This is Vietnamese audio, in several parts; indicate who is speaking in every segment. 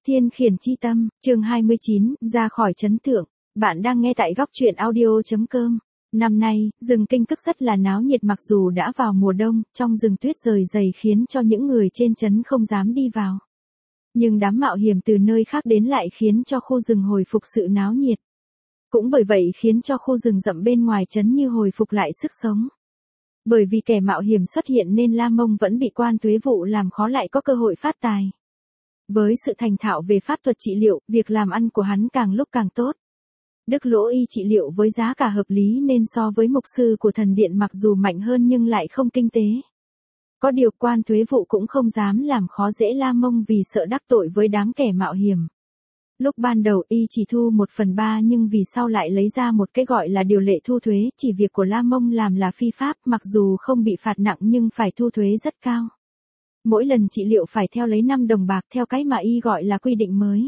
Speaker 1: Thiên khiển chi tâm, chương 29, ra khỏi trấn tượng. Bạn đang nghe tại góc truyện audio.com. Năm nay, rừng Kinh Cức rất là náo nhiệt mặc dù đã vào mùa đông, trong rừng tuyết rời dày khiến cho những người trên trấn không dám đi vào. Nhưng đám mạo hiểm từ nơi khác đến lại khiến cho khu rừng hồi phục sự náo nhiệt. Cũng bởi vậy khiến cho khu rừng rậm bên ngoài trấn như hồi phục lại sức sống. Bởi vì kẻ mạo hiểm xuất hiện nên La Mông vẫn bị quan tuế vụ làm khó lại có cơ hội phát tài. Với sự thành thạo về pháp thuật trị liệu, việc làm ăn của hắn càng lúc càng tốt. Đức Lỗ Y trị liệu với giá cả hợp lý nên so với mục sư của thần điện mặc dù mạnh hơn nhưng lại không kinh tế. Có điều quan thuế vụ cũng không dám làm khó dễ La Mông vì sợ đắc tội với đám kẻ mạo hiểm. Lúc ban đầu y chỉ thu 1/3 nhưng vì sau lại lấy ra một cái gọi là điều lệ thu thuế, chỉ việc của La Mông làm là phi pháp mặc dù không bị phạt nặng nhưng phải thu thuế rất cao. Mỗi lần trị liệu phải theo lấy 5 đồng bạc theo cái mà y gọi là quy định mới.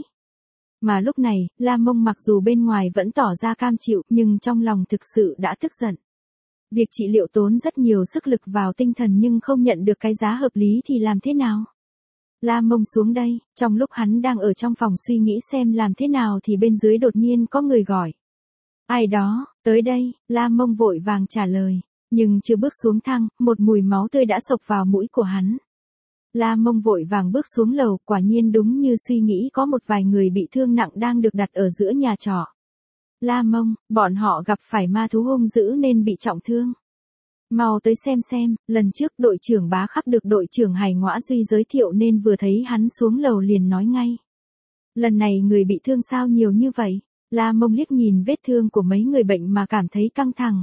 Speaker 1: Mà lúc này, La Mông mặc dù bên ngoài vẫn tỏ ra cam chịu nhưng trong lòng thực sự đã tức giận. Việc trị liệu tốn rất nhiều sức lực vào tinh thần nhưng không nhận được cái giá hợp lý thì làm thế nào? La Mông xuống đây, trong lúc hắn đang ở trong phòng suy nghĩ xem làm thế nào thì bên dưới đột nhiên có người gọi. Ai đó, tới đây, La Mông vội vàng trả lời. Nhưng chưa bước xuống thang, một mùi máu tươi đã xộc vào mũi của hắn. La Mông vội vàng bước xuống lầu, quả nhiên đúng như suy nghĩ có một vài người bị thương nặng đang được đặt ở giữa nhà trọ. La Mông, bọn họ gặp phải ma thú hung dữ nên bị trọng thương. Mau tới xem, lần trước đội trưởng Bá Khắc được đội trưởng Hải Ngõa Duy giới thiệu nên vừa thấy hắn xuống lầu liền nói ngay. Lần này người bị thương sao nhiều như vậy? La Mông liếc nhìn vết thương của mấy người bệnh mà cảm thấy căng thẳng.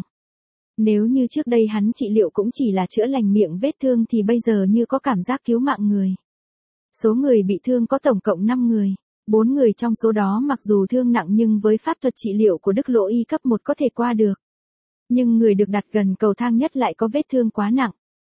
Speaker 1: Nếu như trước đây hắn trị liệu cũng chỉ là chữa lành miệng vết thương thì bây giờ như có cảm giác cứu mạng người. Số người bị thương có tổng cộng 5 người. 4 người trong số đó mặc dù thương nặng nhưng với pháp thuật trị liệu của Đức Lỗ Y cấp 1 có thể qua được. Nhưng người được đặt gần cầu thang nhất lại có vết thương quá nặng.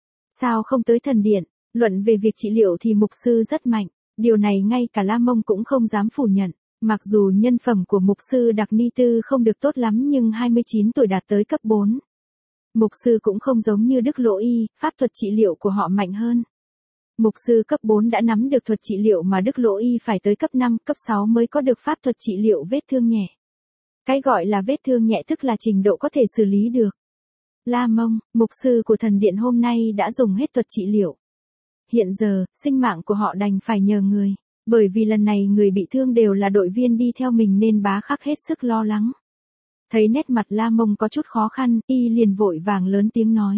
Speaker 1: Sao không tới thần điện? Luận về việc trị liệu thì mục sư rất mạnh. Điều này ngay cả La Mông cũng không dám phủ nhận. Mặc dù nhân phẩm của mục sư Đặc Ni Tư không được tốt lắm nhưng 29 tuổi đạt tới cấp 4. Mục sư cũng không giống như Đức Lỗ Y, pháp thuật trị liệu của họ mạnh hơn. Mục sư cấp 4 đã nắm được thuật trị liệu mà Đức Lỗ Y phải tới cấp 5, cấp 6 mới có được pháp thuật trị liệu vết thương nhẹ. Cái gọi là vết thương nhẹ tức là trình độ có thể xử lý được. La Mông, mục sư của thần điện hôm nay đã dùng hết thuật trị liệu. Hiện giờ, sinh mạng của họ đành phải nhờ người. Bởi vì lần này người bị thương đều là đội viên đi theo mình nên Bá Khắc hết sức lo lắng. Thấy nét mặt La Mông có chút khó khăn, y liền vội vàng lớn tiếng nói.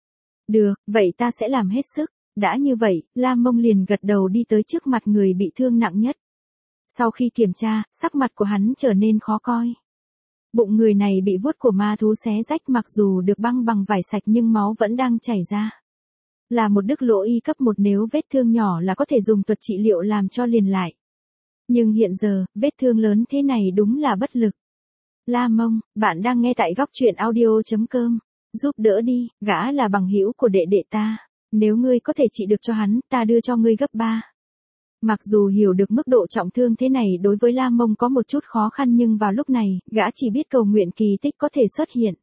Speaker 1: Được, vậy ta sẽ làm hết sức. Đã như vậy, La Mông liền gật đầu đi tới trước mặt người bị thương nặng nhất. Sau khi kiểm tra, sắc mặt của hắn trở nên khó coi. Bụng người này bị vuốt của ma thú xé rách mặc dù được băng bằng vải sạch nhưng máu vẫn đang chảy ra. Là một Đức Lỗ Y cấp 1 nếu vết thương nhỏ là có thể dùng thuật trị liệu làm cho liền lại. Nhưng hiện giờ, vết thương lớn thế này đúng là bất lực. La Mông, bạn đang nghe tại góc truyện audio.com. Giúp đỡ đi, gã là bằng hữu của đệ đệ ta. Nếu ngươi có thể trị được cho hắn, ta đưa cho ngươi gấp 3. Mặc dù hiểu được mức độ trọng thương thế này đối với La Mông có một chút khó khăn nhưng vào lúc này, gã chỉ biết cầu nguyện kỳ tích có thể xuất hiện.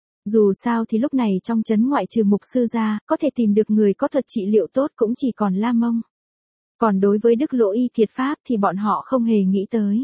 Speaker 1: Dù sao thì lúc này trong trấn ngoại trừ mục sư ra, có thể tìm được người có thuật trị liệu tốt cũng chỉ còn La Mông. Còn đối với Đức Lỗ Y kiệt pháp thì bọn họ không hề nghĩ tới.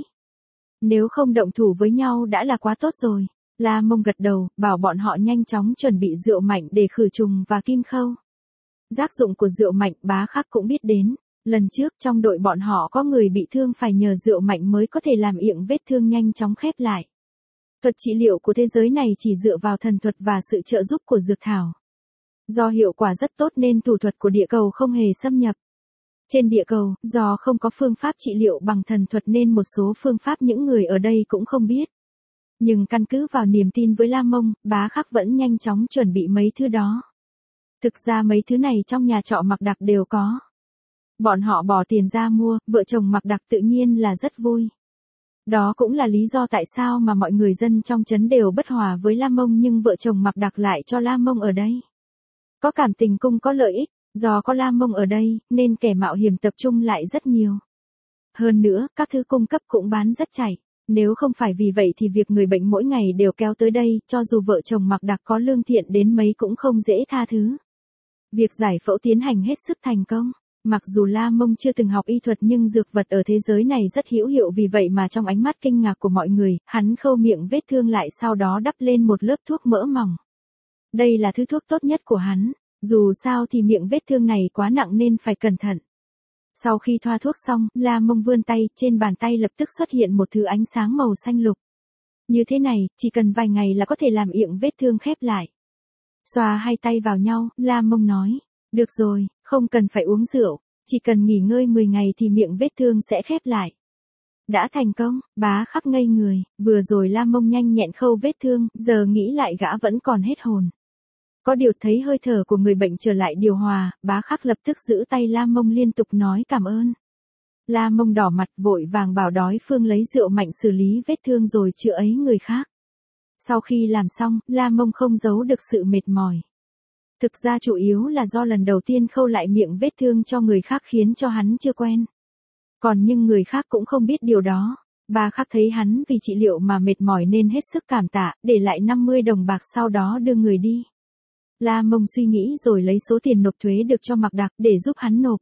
Speaker 1: Nếu không động thủ với nhau đã là quá tốt rồi. La Mông gật đầu, bảo bọn họ nhanh chóng chuẩn bị rượu mạnh để khử trùng và kim khâu. Tác dụng của rượu mạnh Bá Khắc cũng biết đến. Lần trước trong đội bọn họ có người bị thương phải nhờ rượu mạnh mới có thể làm miệng vết thương nhanh chóng khép lại. Thuật trị liệu của thế giới này chỉ dựa vào thần thuật và sự trợ giúp của dược thảo. Do hiệu quả rất tốt nên thủ thuật của địa cầu không hề xâm nhập. Trên địa cầu, do không có phương pháp trị liệu bằng thần thuật nên một số phương pháp những người ở đây cũng không biết. Nhưng căn cứ vào niềm tin với La Mông, Bá Khắc vẫn nhanh chóng chuẩn bị mấy thứ đó. Thực ra mấy thứ này trong nhà trọ Mạc Đặc đều có. Bọn họ bỏ tiền ra mua, vợ chồng Mạc Đặc tự nhiên là rất vui. Đó cũng là lý do tại sao mà mọi người dân trong trấn đều bất hòa với La Mông nhưng vợ chồng Mạc Đặc lại cho La Mông ở đây. Có cảm tình cung có lợi ích, do có La Mông ở đây, nên kẻ mạo hiểm tập trung lại rất nhiều. Hơn nữa, các thứ cung cấp cũng bán rất chảy. Nếu không phải vì vậy thì việc người bệnh mỗi ngày đều kéo tới đây, cho dù vợ chồng Mạc Đặc có lương thiện đến mấy cũng không dễ tha thứ. Việc giải phẫu tiến hành hết sức thành công. Mặc dù La Mông chưa từng học y thuật nhưng dược vật ở thế giới này rất hữu hiệu, vì vậy mà trong ánh mắt kinh ngạc của mọi người, hắn khâu miệng vết thương lại sau đó đắp lên một lớp thuốc mỡ mỏng. Đây là thứ thuốc tốt nhất của hắn, dù sao thì miệng vết thương này quá nặng nên phải cẩn thận. Sau khi thoa thuốc xong, La Mông vươn tay, trên bàn tay lập tức xuất hiện một thứ ánh sáng màu xanh lục. Như thế này, chỉ cần vài ngày là có thể làm miệng vết thương khép lại. Xoa hai tay vào nhau, La Mông nói, được rồi, không cần phải uống rượu, chỉ cần nghỉ ngơi 10 ngày thì miệng vết thương sẽ khép lại. Đã thành công, Bá Khắc ngây người, vừa rồi La Mông nhanh nhẹn khâu vết thương, giờ nghĩ lại gã vẫn còn hết hồn. Có điều thấy hơi thở của người bệnh trở lại điều hòa, Bá Khắc lập tức giữ tay La Mông liên tục nói cảm ơn. La Mông đỏ mặt vội vàng bảo đối phương lấy rượu mạnh xử lý vết thương rồi chữa ấy người khác. Sau khi làm xong, La Mông không giấu được sự mệt mỏi. Thực ra chủ yếu là do lần đầu tiên khâu lại miệng vết thương cho người khác khiến cho hắn chưa quen. Còn nhưng người khác cũng không biết điều đó. Bá Khắc thấy hắn vì trị liệu mà mệt mỏi nên hết sức cảm tạ, để lại 50 đồng bạc sau đó đưa người đi. La Mông suy nghĩ rồi lấy số tiền nộp thuế được cho Mạc Đặc để giúp hắn nộp.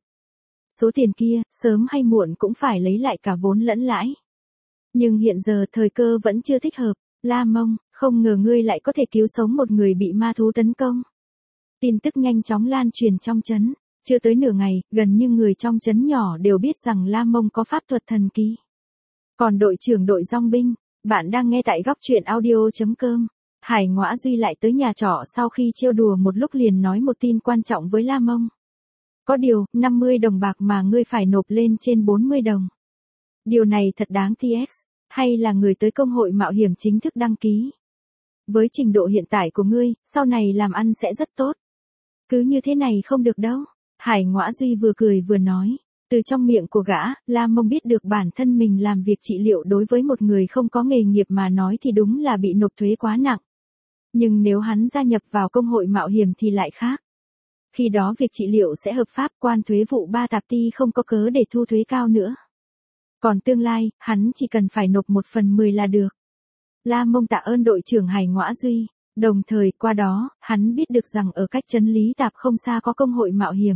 Speaker 1: Số tiền kia, sớm hay muộn cũng phải lấy lại cả vốn lẫn lãi. Nhưng hiện giờ thời cơ vẫn chưa thích hợp. La Mông, không ngờ ngươi lại có thể cứu sống một người bị ma thú tấn công. Tin tức nhanh chóng lan truyền trong trấn. Chưa tới nửa ngày, gần như người trong trấn nhỏ đều biết rằng La Mông có pháp thuật thần kỳ. Còn đội trưởng đội dong binh, bạn đang nghe tại góc truyện audio.com. Hải Ngõa Duy lại tới nhà trọ sau khi trêu đùa một lúc liền nói một tin quan trọng với La Mông. Có điều, 50 đồng bạc mà ngươi phải nộp lên trên 40 đồng. Điều này thật đáng TX, hay là người tới công hội mạo hiểm chính thức đăng ký. Với trình độ hiện tại của ngươi, sau này làm ăn sẽ rất tốt. Cứ như thế này không được đâu. Hải Ngõa Duy vừa cười vừa nói. Từ trong miệng của gã, La Mông biết được bản thân mình làm việc trị liệu đối với một người không có nghề nghiệp mà nói thì đúng là bị nộp thuế quá nặng. Nhưng nếu hắn gia nhập vào công hội mạo hiểm thì lại khác. Khi đó việc trị liệu sẽ hợp pháp, quan thuế vụ Ba Tạp Ti không có cớ để thu thuế cao nữa. Còn tương lai, hắn chỉ cần phải nộp 1/10 là được. La Mông tạ ơn đội trưởng Hải Ngõa Duy, đồng thời qua đó, hắn biết được rằng ở cách trấn Lý Tạp không xa có công hội mạo hiểm.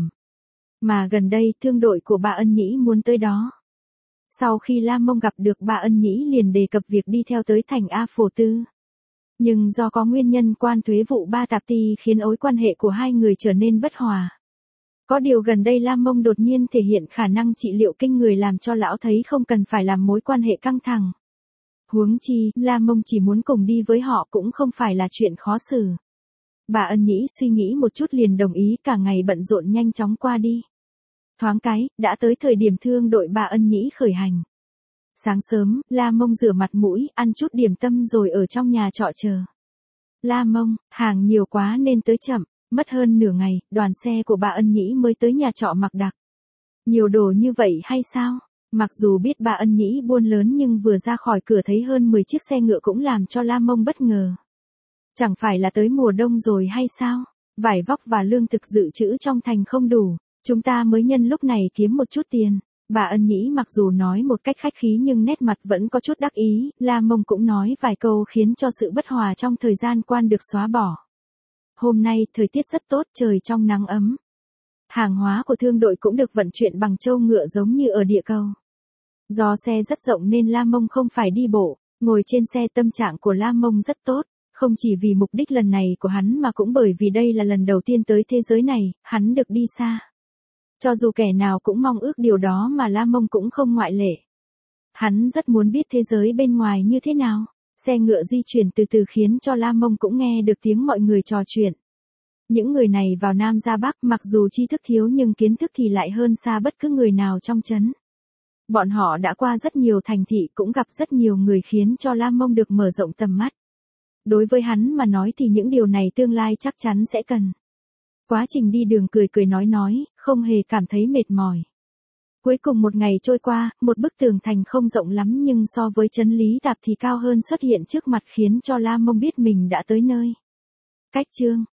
Speaker 1: Mà gần đây thương đội của bà Ân Nhĩ muốn tới đó. Sau khi La Mông gặp được bà Ân Nhĩ liền đề cập việc đi theo tới thành A Phổ Tư. Nhưng do có nguyên nhân quan thuế vụ Ba Tạp Ti khiến mối quan hệ của hai người trở nên bất hòa. Có điều gần đây La Mông đột nhiên thể hiện khả năng trị liệu kinh người làm cho lão thấy không cần phải làm mối quan hệ căng thẳng. Huống chi, La Mông chỉ muốn cùng đi với họ cũng không phải là chuyện khó xử. Bà Ân Nhĩ suy nghĩ một chút liền đồng ý, cả ngày bận rộn nhanh chóng qua đi. Thoáng cái, đã tới thời điểm thương đội bà Ân Nhĩ khởi hành. Sáng sớm, La Mông rửa mặt mũi, ăn chút điểm tâm rồi ở trong nhà trọ chờ. La Mông, hàng nhiều quá nên tới chậm, mất hơn nửa ngày, đoàn xe của bà Ân Nhĩ mới tới nhà trọ Mạc Đặc. Nhiều đồ như vậy hay sao? Mặc dù biết bà Ân Nhĩ buôn lớn nhưng vừa ra khỏi cửa thấy hơn 10 chiếc xe ngựa cũng làm cho La Mông bất ngờ. Chẳng phải là tới mùa đông rồi hay sao? Vải vóc và lương thực dự trữ trong thành không đủ, chúng ta mới nhân lúc này kiếm một chút tiền. Bà Ân Nhĩ mặc dù nói một cách khách khí nhưng nét mặt vẫn có chút đắc ý, La Mông cũng nói vài câu khiến cho sự bất hòa trong thời gian quan được xóa bỏ. Hôm nay thời tiết rất tốt, trời trong nắng ấm. Hàng hóa của thương đội cũng được vận chuyển bằng trâu ngựa giống như ở địa cầu. Do xe rất rộng nên La Mông không phải đi bộ, ngồi trên xe tâm trạng của La Mông rất tốt, không chỉ vì mục đích lần này của hắn mà cũng bởi vì đây là lần đầu tiên tới thế giới này, hắn được đi xa. Cho dù kẻ nào cũng mong ước điều đó mà La Mông cũng không ngoại lệ. Hắn rất muốn biết thế giới bên ngoài như thế nào. Xe ngựa di chuyển từ từ khiến cho La Mông cũng nghe được tiếng mọi người trò chuyện. Những người này vào Nam ra Bắc mặc dù tri thức thiếu nhưng kiến thức thì lại hơn xa bất cứ người nào trong trấn. Bọn họ đã qua rất nhiều thành thị cũng gặp rất nhiều người khiến cho La Mông được mở rộng tầm mắt. Đối với hắn mà nói thì những điều này tương lai chắc chắn sẽ cần. Quá trình đi đường cười cười nói, không hề cảm thấy mệt mỏi. Cuối cùng một ngày trôi qua, một bức tường thành không rộng lắm nhưng so với trấn Lý Tạp thì cao hơn xuất hiện trước mặt khiến cho La Mông biết mình đã tới nơi. Cách chương